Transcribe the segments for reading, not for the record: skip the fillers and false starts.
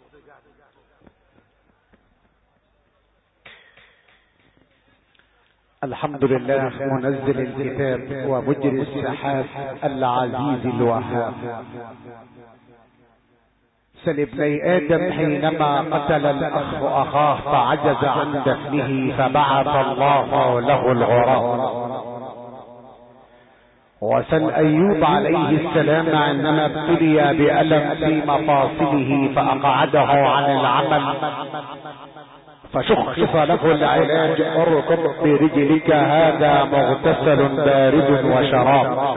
الحمد لله منزل الكتاب ومجري السحاب العزيز الوهاب. سل ابني آدم حينما قتل الأخ أخاه فعجز عن دفنه فبعث الله له الغراب. وسل أيوب عليه السلام عندما ابتلي بألم في مفاصله فأقعده عن العمل فشخص له العلاج: اركض برجلك هذا مغتسل بارد وشراب.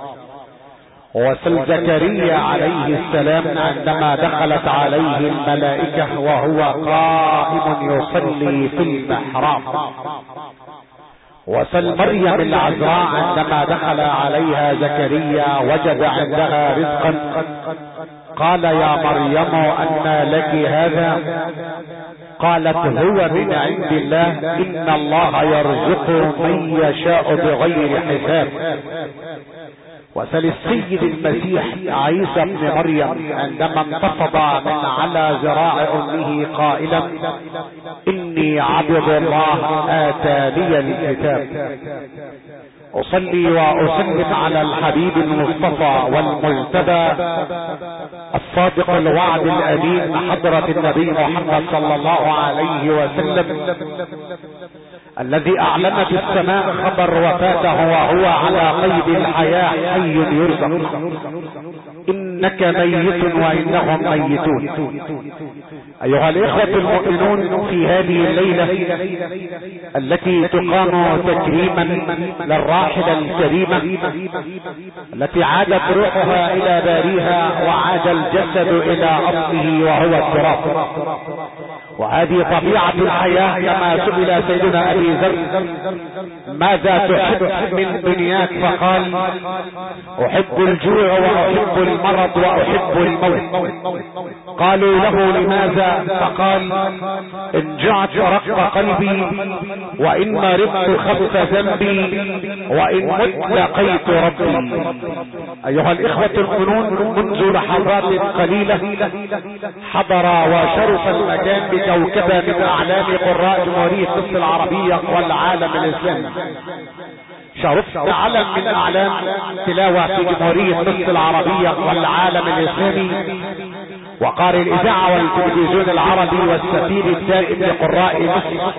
وسل زكريا عليه السلام عندما دخلت عليه الملائكة وهو قائم يصلي في المحراب. وسل مريم العذراء عندما دخل عليها زكريا وجد عندها رزقا قال: يا مريم أنى لك هذا؟ قالت: هو من عند الله، إن الله يرزق من يشاء بغير حساب. وسل السيد المسيح عيسى ابن مريم عندما انتفض من على ذراع امه قائلا: اني عبد الله اتاني الكتاب. اصلي واسلم على الحبيب المصطفى والمجتبى الصادق الوعد الامين حضرة النبي محمد صلى الله عليه وسلم الذي اعلنت السماء خبر وفاته وهو على قيد الحياة حي يرزق. انك ميت وانهم ميتون. ايها الاخوة المؤمنون، في هذه الليلة التي تقام تكريما للراحلة الكريمة التي عادت روحها الى باريها وعاد الجسد الى اصله وهو التراب، وهذه طبيعة الحياة كما سئل سيدنا ابي ذر: ماذا تحب من دنياك؟ فقال: احب الجوع واحب المرض واحب الموت. قالوا له: لماذا؟ فقال: ان جعت رق قلبي، وان مرضت خبث ذنبي، وان مت لقيت ربي. ايها الاخوة المؤمنون، منذ لحظات قليلة حضر وشرف المكان بكوكبة من اعلام قراء جمهورية مصر العربية والعالم الاسلامي. شرفت علم من اعلام تلاوة في جمهورية مصر العربية والعالم الاسلامي، وقارئ الاذاعة والتلفزيون العربي والسفير الدائم لقراء مصر،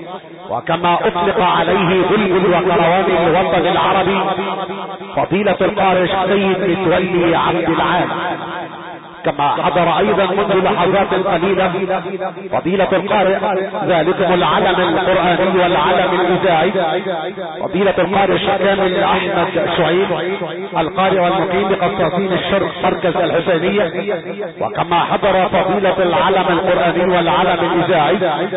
وكما اطلق عليه بلبل وكروان الوطن العربي فضيلة القارئ السيد متولي عبد العال. كما حضر ايضا منذ لحظات قليلة فضيلة القارئ ذلكم العلم القرآني والعلم الاذاعي فضيلة القارئ الشامل احمد شعيب القارئ والمقيم بقساطين الشرق مركز الحسينية. وكما حضر فضيلة العلم القرآني والعلم الاذاعي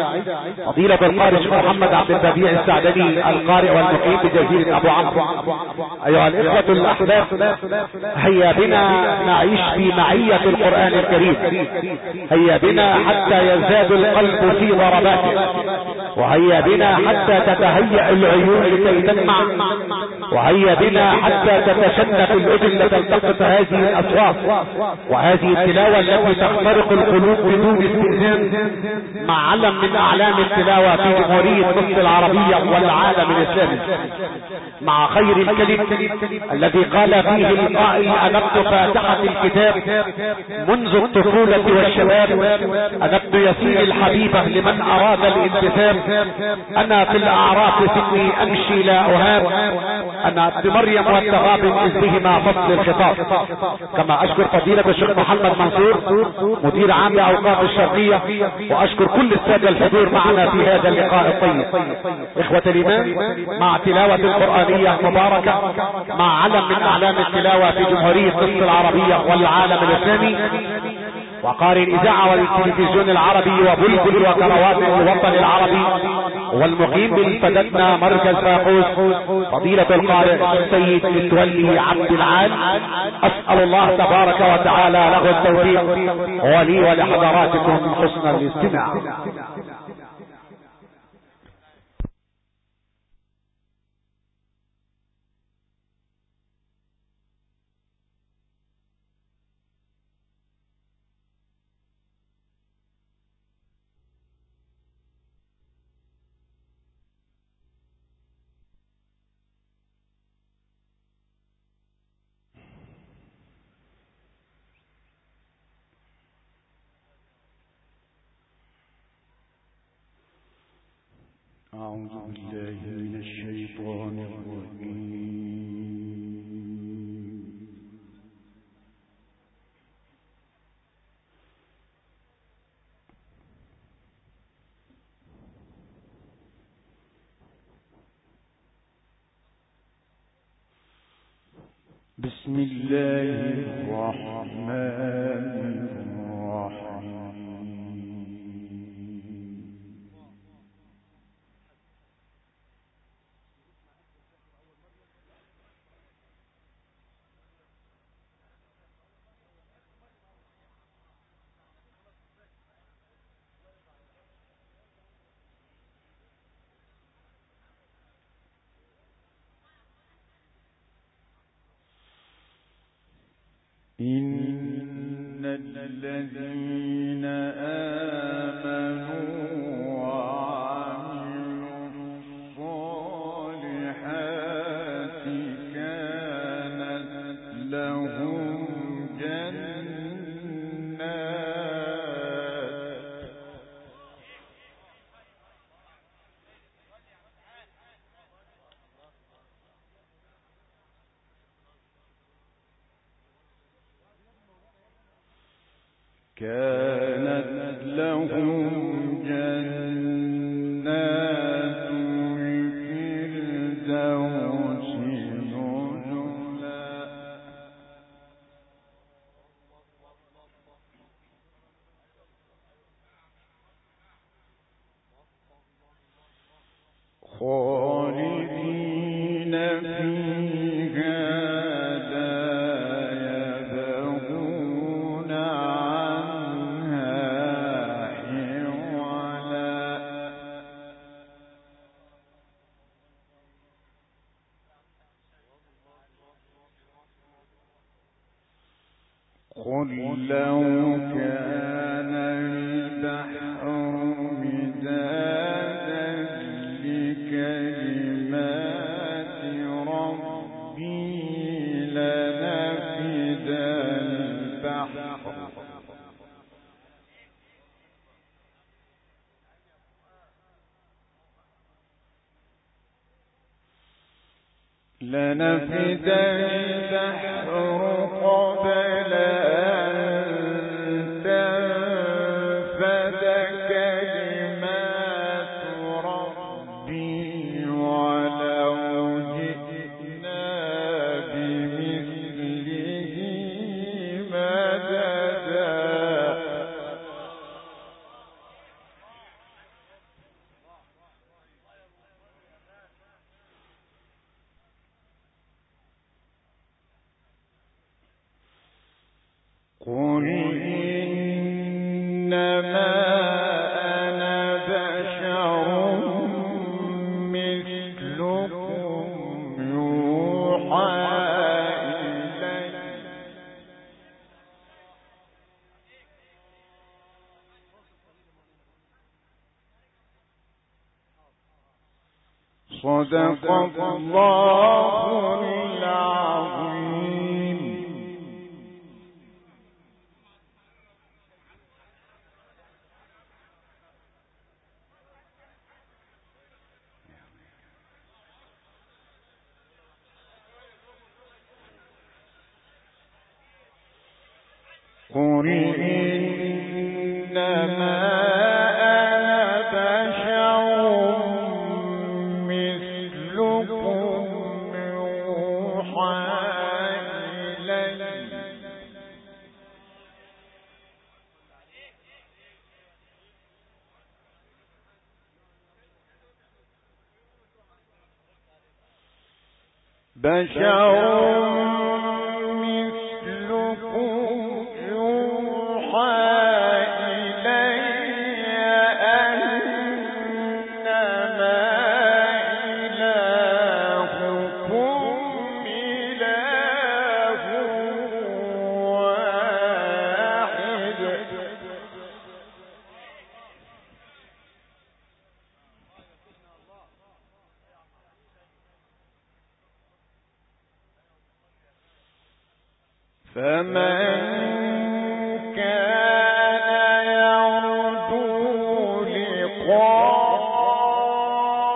فضيلة القارئ الشيخ محمد عبد البديع السعدني القارئ والمقيم بجزيرة ابو عمرو. ايها الاخوة الاحباب، هيا بنا نعيش في معية القرآن الكريم. هيا بنا حتى يزداد القلب في ضرباته، وهيا بنا حتى تتهيأ العيون لكي تسمع، وهيا بنا حتى تتشنف الأذن لتلتقط هذه الأصوات وهذه التلاوة التي تخترق القلوب بدون استئذان مع علم من أعلام التلاوة في جمهورية مصر العربية والعالم الإسلامي، مع خير الكلم الذي قال فيه القائل: أنبت فاتحة الكتاب منذ الطفولة والشباب، أنا ابن ياسين الحبيبة لمن أراد الانتساب، أنا في الأعراف سني أمشي لا أهاب، أنا ابن مريم والتغاب إذ بهما فصل الخطاب. كما أشكر فضيلة الشيخ محمد منصور مدير عام لأوقاف الشرقية، وأشكر كل السادة الحضور معنا في هذا اللقاء الطيب. إخوة الإيمان، مع تلاوة القرآنية مباركة مع علم من أعلام التلاوة في جمهورية مصر العربية والعالم الإسلامي، وقارئ الإذاعة والتلفزيون العربي وبلبل وكروان الوطن العربي، والمقيم بالفدتنا مركز فاقوس فضيلة القارئ السيد متولي عبد العال. أسأل الله تبارك وتعالى له التوفيق ولي ولحضراتكم حسن الاستماع. أعوذ بالله من الشيطان الرجيم. بسم الله الرحمن الرحيم. إن الذين آمنوا وعملوا الصالحات كانت لهم جنات الفردوس نزلا خالدين فيها لا يبغون عنها حولا قل لو كان البحر مدادا لكلمات ربي لنفد البحر قبل أن تنفد كلمات ربي ولو جئنا بمثله مددا قل إنما أنا بشر مثلكم يوحى إلي صدق الله العظيم. قل إنما أنا بشر مثلكم يوحى إلي فمن كان يرجو لقاء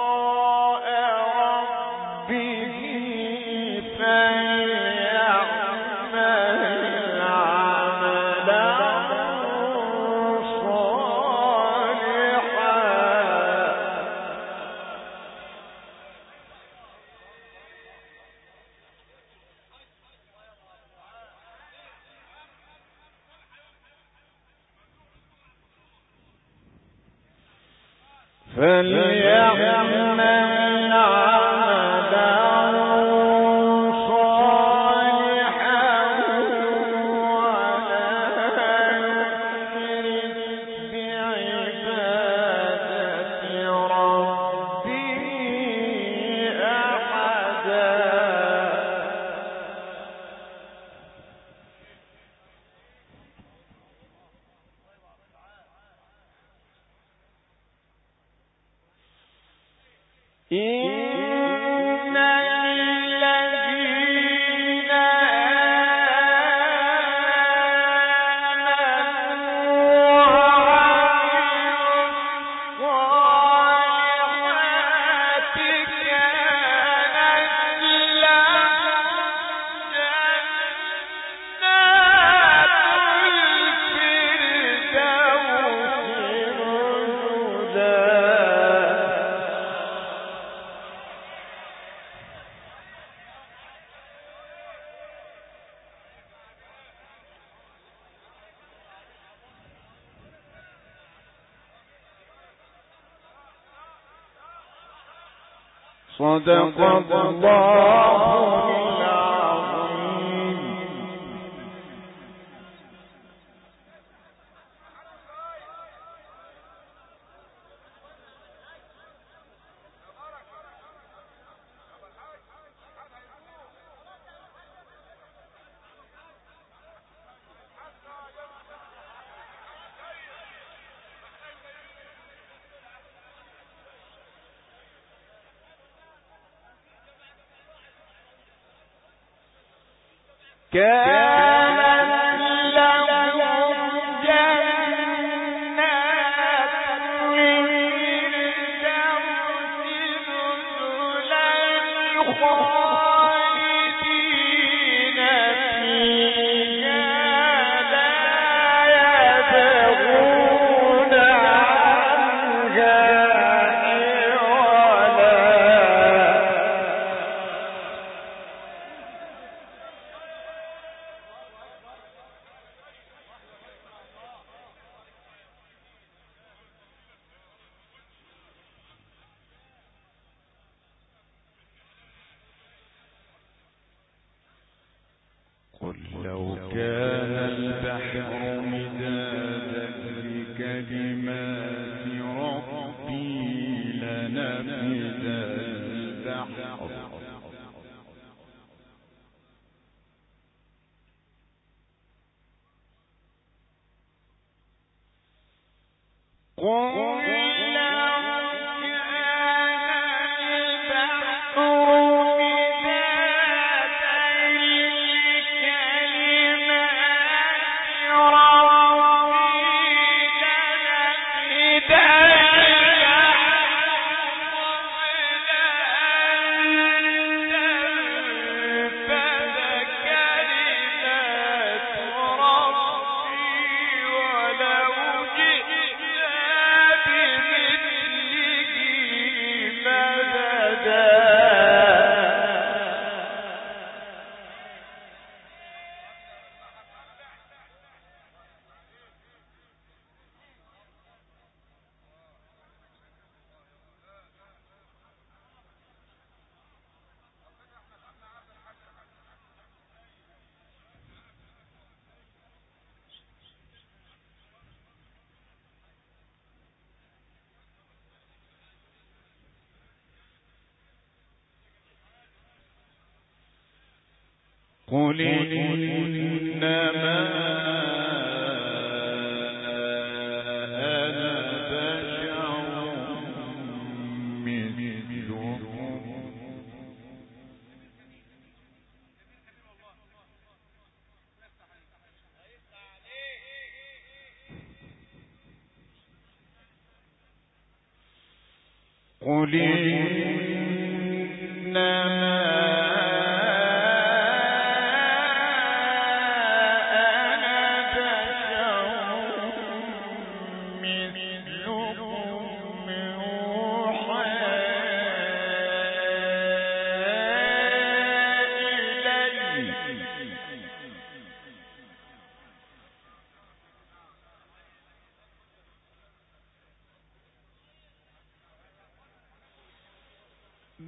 صدق الله العظيم. كانت لهم جنات الفردوس نزلا خالدين فيها لا يبغون عنها قل لو كان البحر مدادا لكلمات ربي لنفد البحر قل إنما أنا بشر مثلكم قل إنما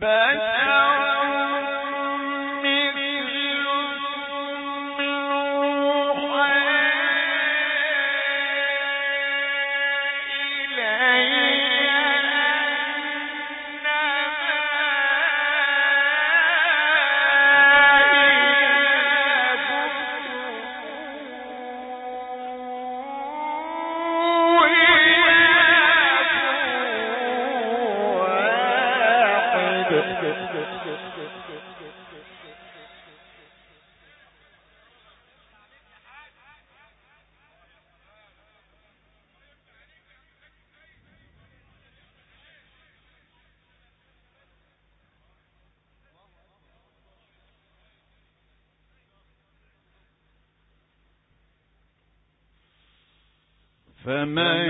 فمن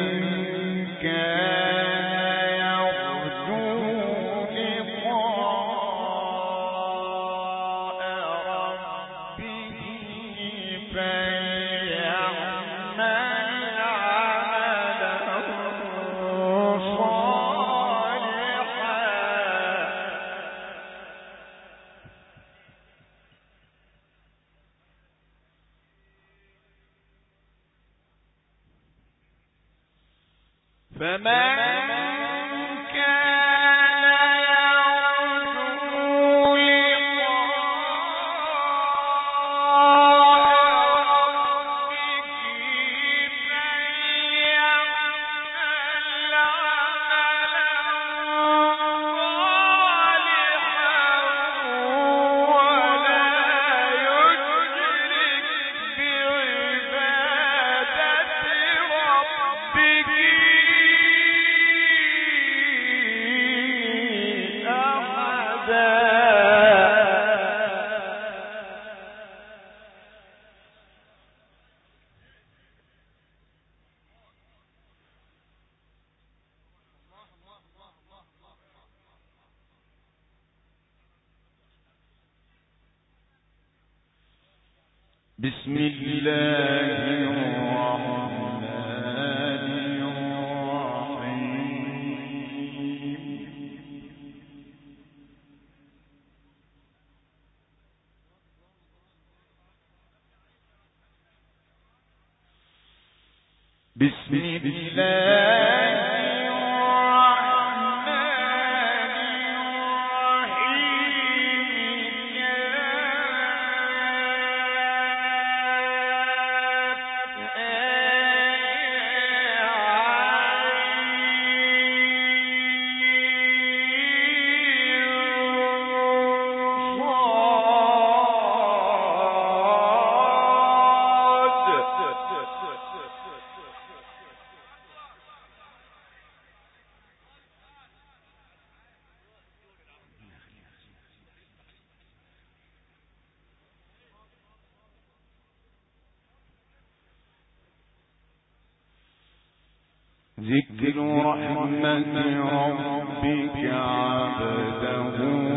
كان يرجو لقاء ربه فليعمل عملا صالحا فمن بسم الله الرحمن الرحيم بسم الله ذكر رحمة ربك عبده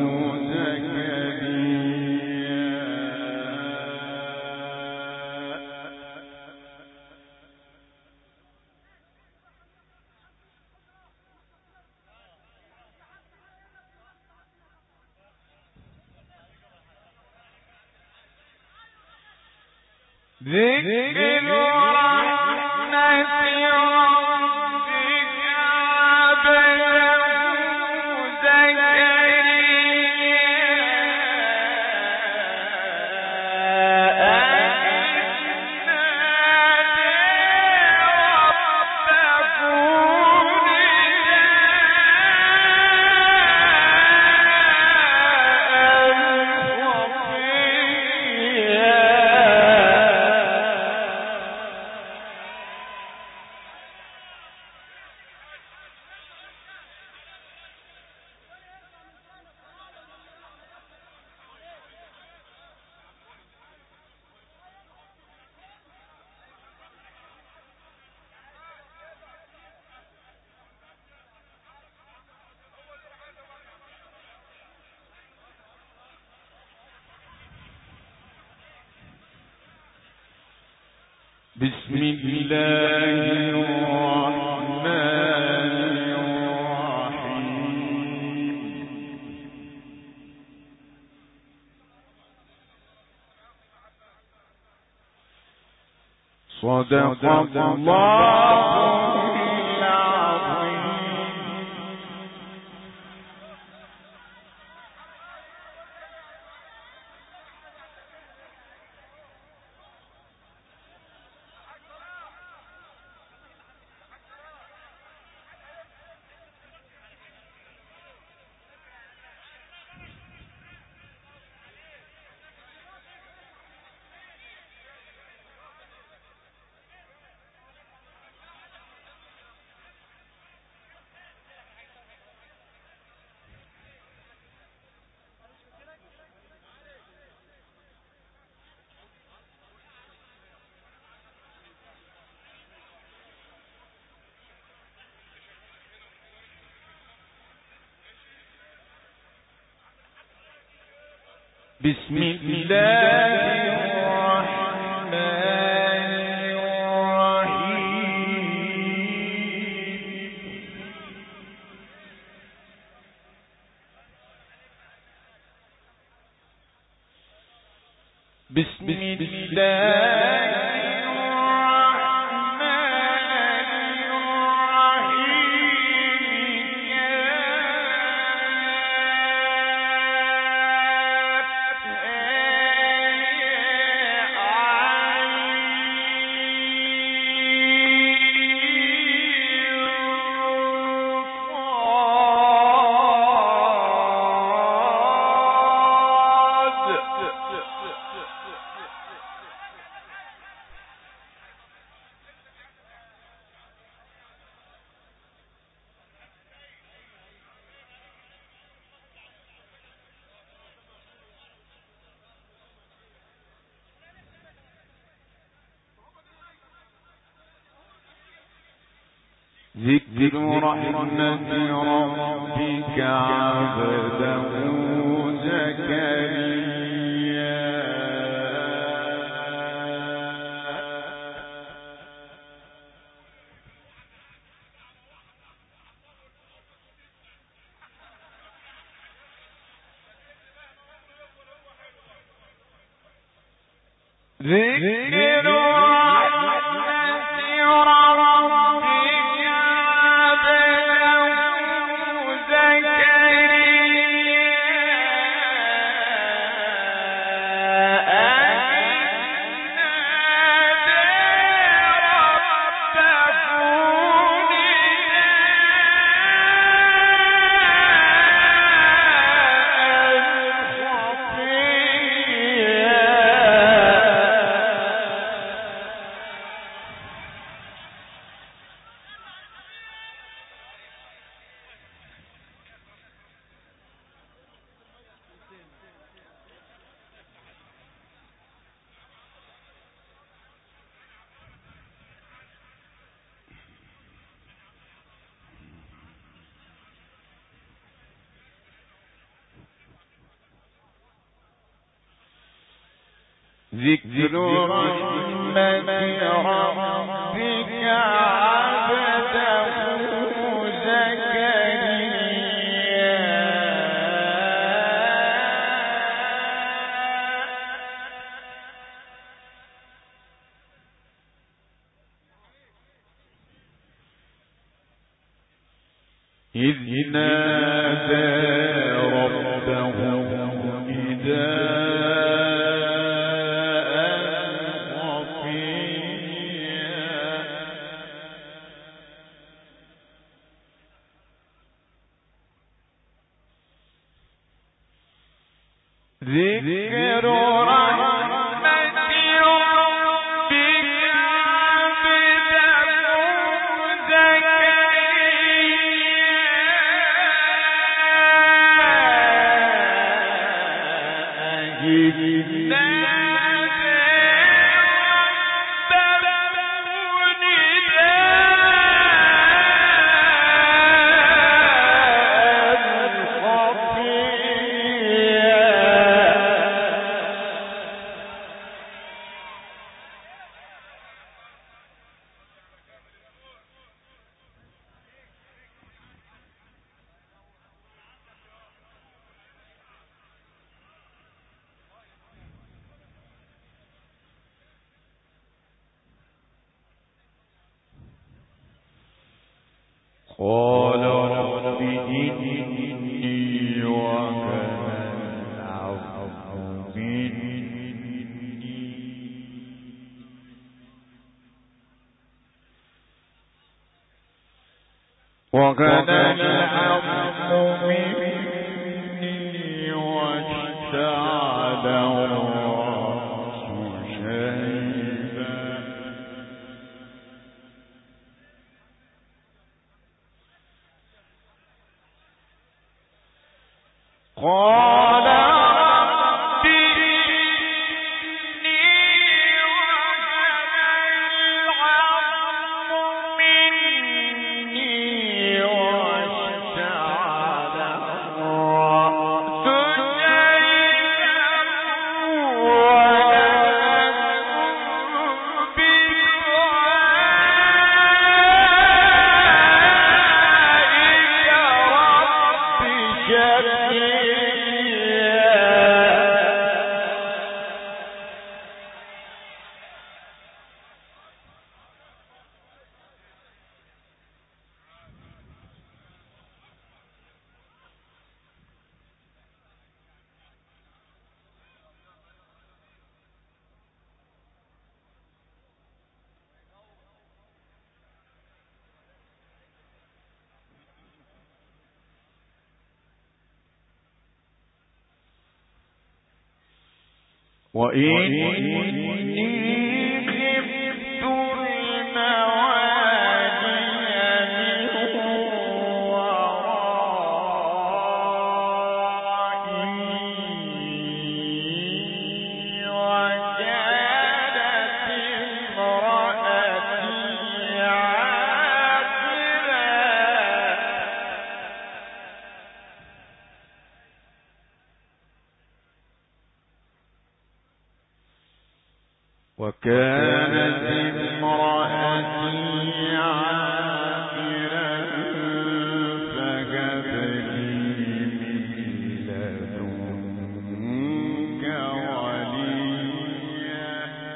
بسم الله الرحمن الرحيم صدق الله العظيم. بسم الله الرحمن الرحيم. بسم الله ذكر رحمة ربك عبده زكريا. ذكر ذكر رحمة ربك عبده زكريا. إذ نادى ربه ذكر رحمة ربك عبده زكريا قال رب إني وهن العظم مني واشتعل الرأس شيبا قال رب إني وهن العظم مني واشتعل الرأس وإني خفت الموالي من ورائي وكانت امرأتي عاقرا وكانت امرأتي عاقرا فهب لي من لدنك وليا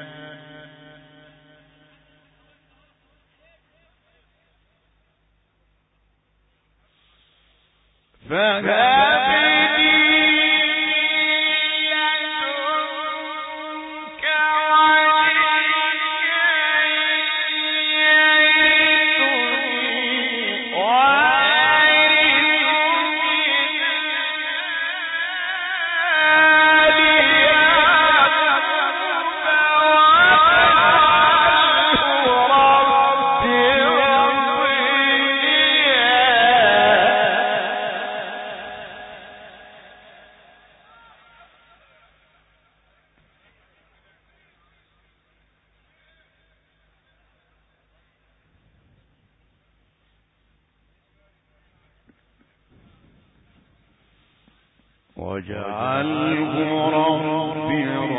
واجعله رب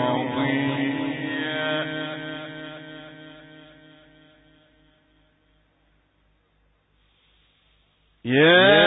رضيا يا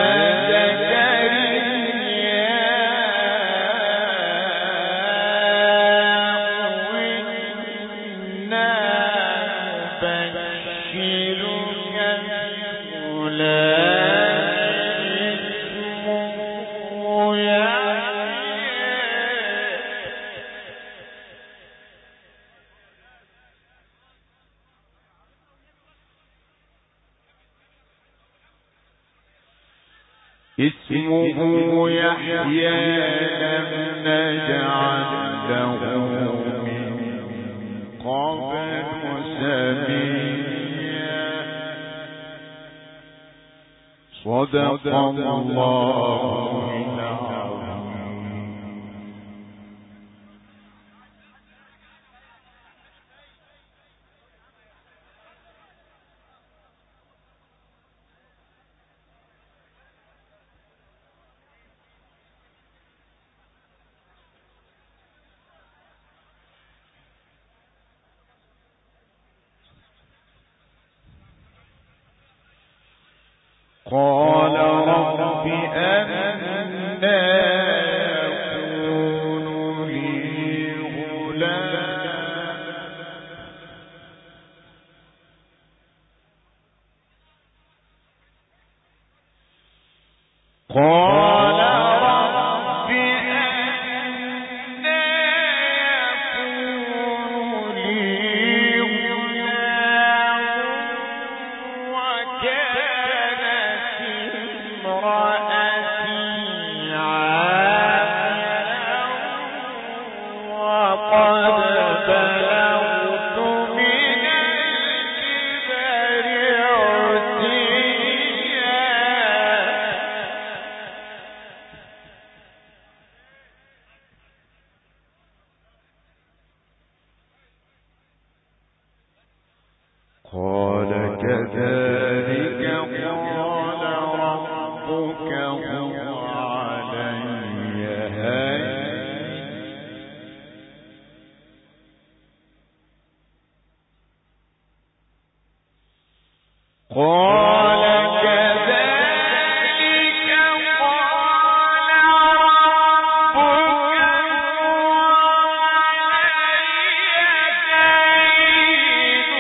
اسمه يحيى لم نجعل له من قبل سميا صدق الله العظيم. قال رب أنى يكون لي غلام قال رب أنى يكون لي غلام وكانت امرأتي عاقرا وقد بلغت من الكبر عتيا. قال كذلك قال ربك هو علي هين قال كذلك قال ربك هو علي هين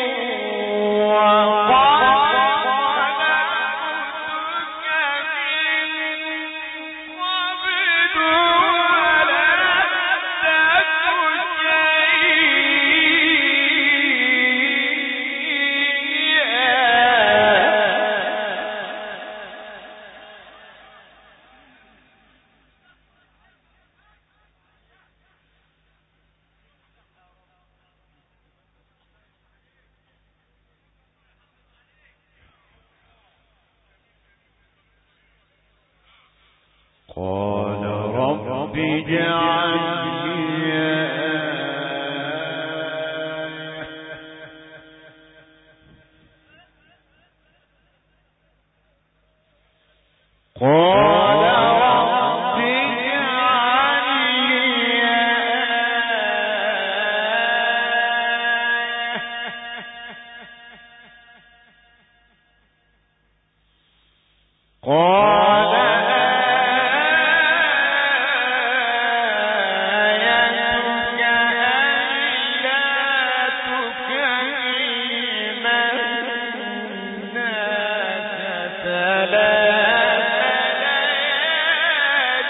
وقد خلقتك من قبل ولم تك قال رب اجعل لي آية قال رب اجعل لي آية قال آيتك ألا تكلم الناس ثلاث ليال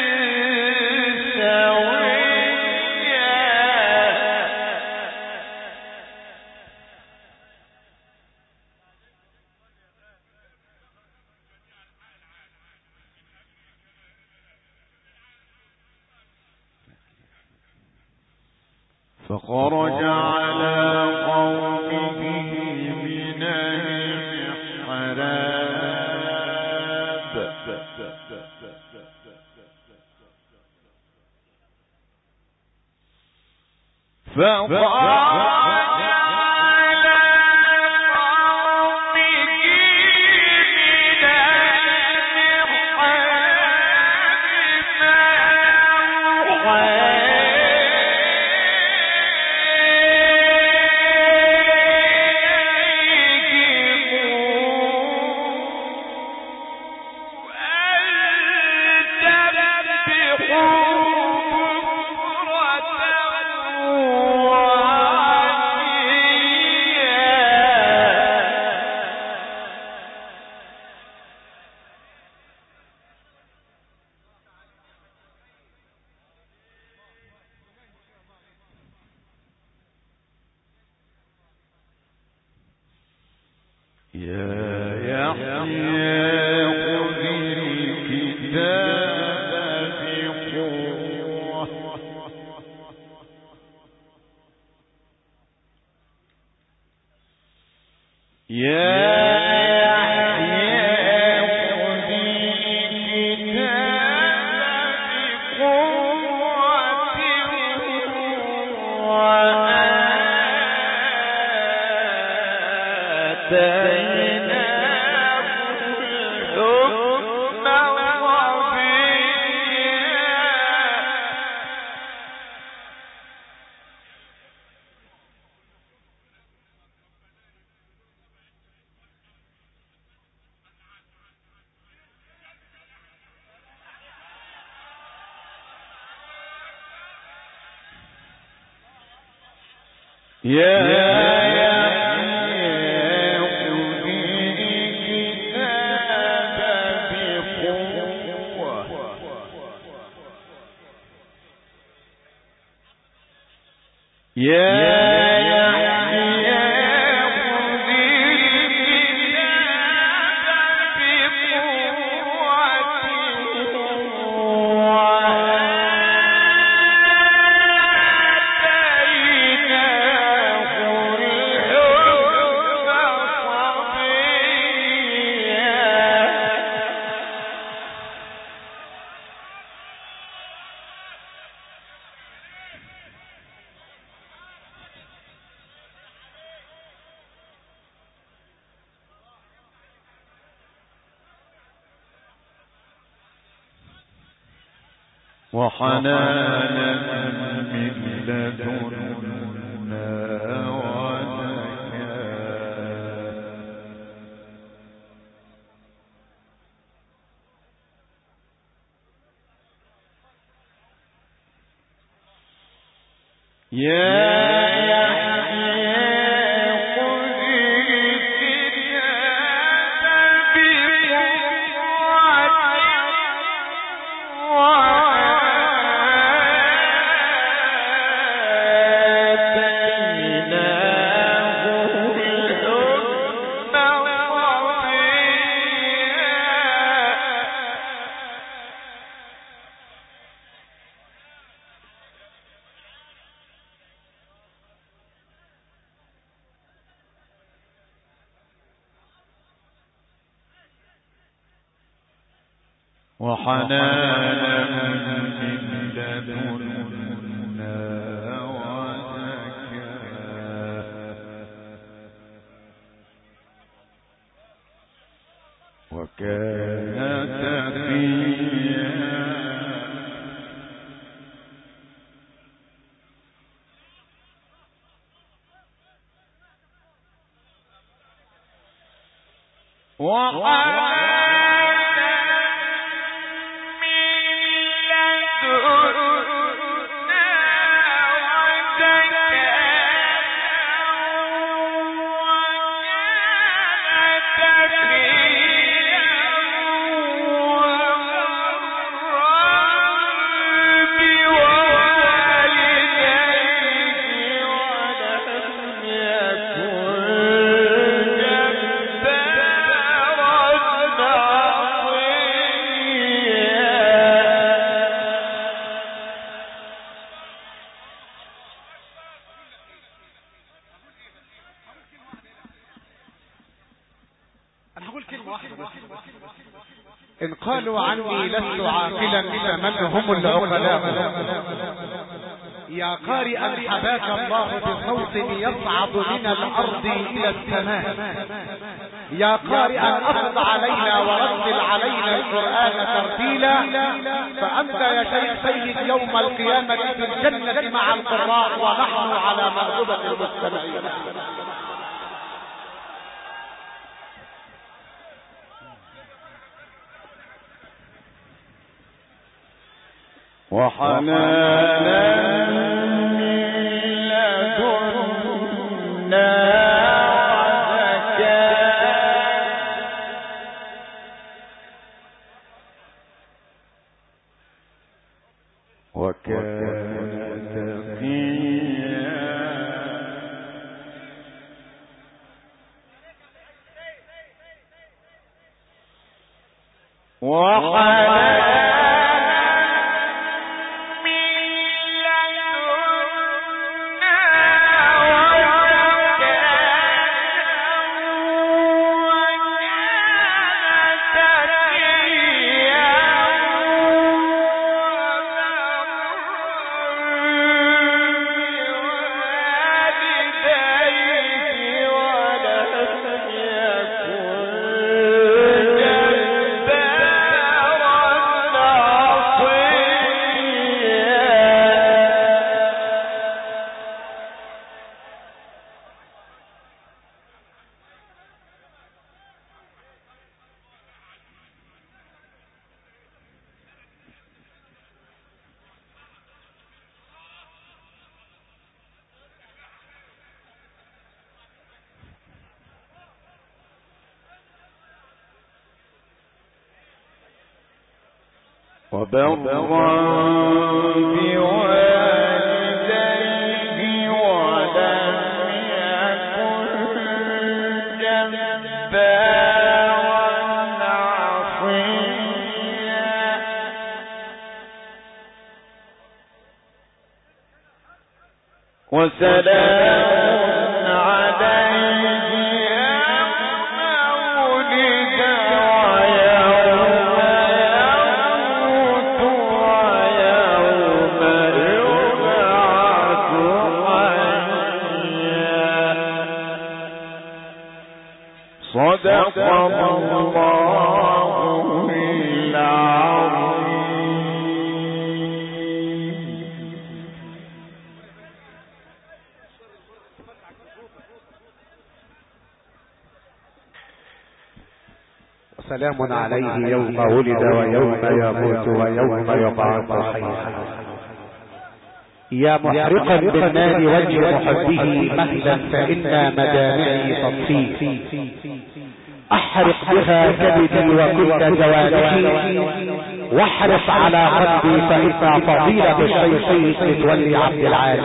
سويا. فخرج على قومه من المحراب فخرج على قومه من يا يحيى خذ الكتاب بقوة يا وحنانا من لدنا إن قالوا عني لست عاقلا فمن هم العقلاء؟ يا قارئا حباك الله بصوت يصعد من الأرض إلى السماء، يا قارئا أفض علينا ورتل علينا القرآن ترتيلا، فأنت يا شيخ سيد يوم القيامة في الجنة مع القراء ونحن على مأدبة المستمعين. وحنانا من لدنا وكان تقيا وبرا بوالديه وسلام عليه يوم ولد ويوم يموت ويوم يبعث حيا. صدق الله العظيم. سلام عليه يوم ولد ويوم يموت ويوم يبعث حيا. يا محرقا بالنار وجه محبه مهلا فإن مدامعي تطفيه. احرق بها كبدي وكل جوانحي واحرص على قلبي فإن فضيلة الشيخ لتولي عبد العال.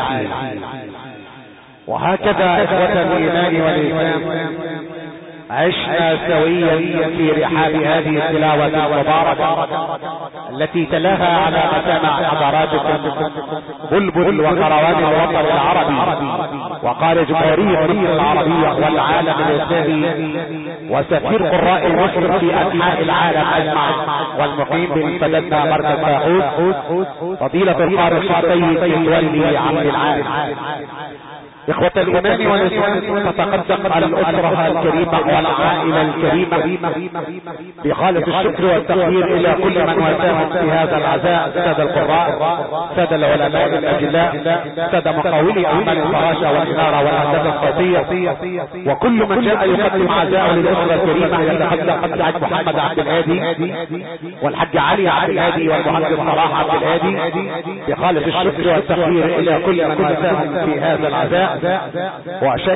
وهكذا اخوة الايمان والاسلام عشنا سويا في رحاب هذه التلاوة المباركة التي تلاها على مسامع حضراتكم بلبل وكروان الوطن العربي وقال جمهورية مصر العربية والعالم الإسلامي وسفير قراء مصر في أنحاء العالم أجمع والمقيم بمنتدى مركز باحوث فضيلة القارئ السيد متولي عبد العال. إخوة الإيمان والإسلام تتقدم الأسرة الكريمة والعائلة الكريمة بخالص الشكر والتقدير إلى كل من وساهم في هذا العزاء، سادة القراء، سادة العلماء الأجلاء، سادة مقاولي أعمال الفراشة والإنارة والهندسة الصوتية، وكل من جاء يقدم عزاءه للأسرة الكريمة يتقدم الحاج محمد عبد الهادي والحاج علي عبد الهادي والمهندس صلاح عبد الهادي بخالص الشكر والتقدير إلى كل من وساهم في هذا العزاء.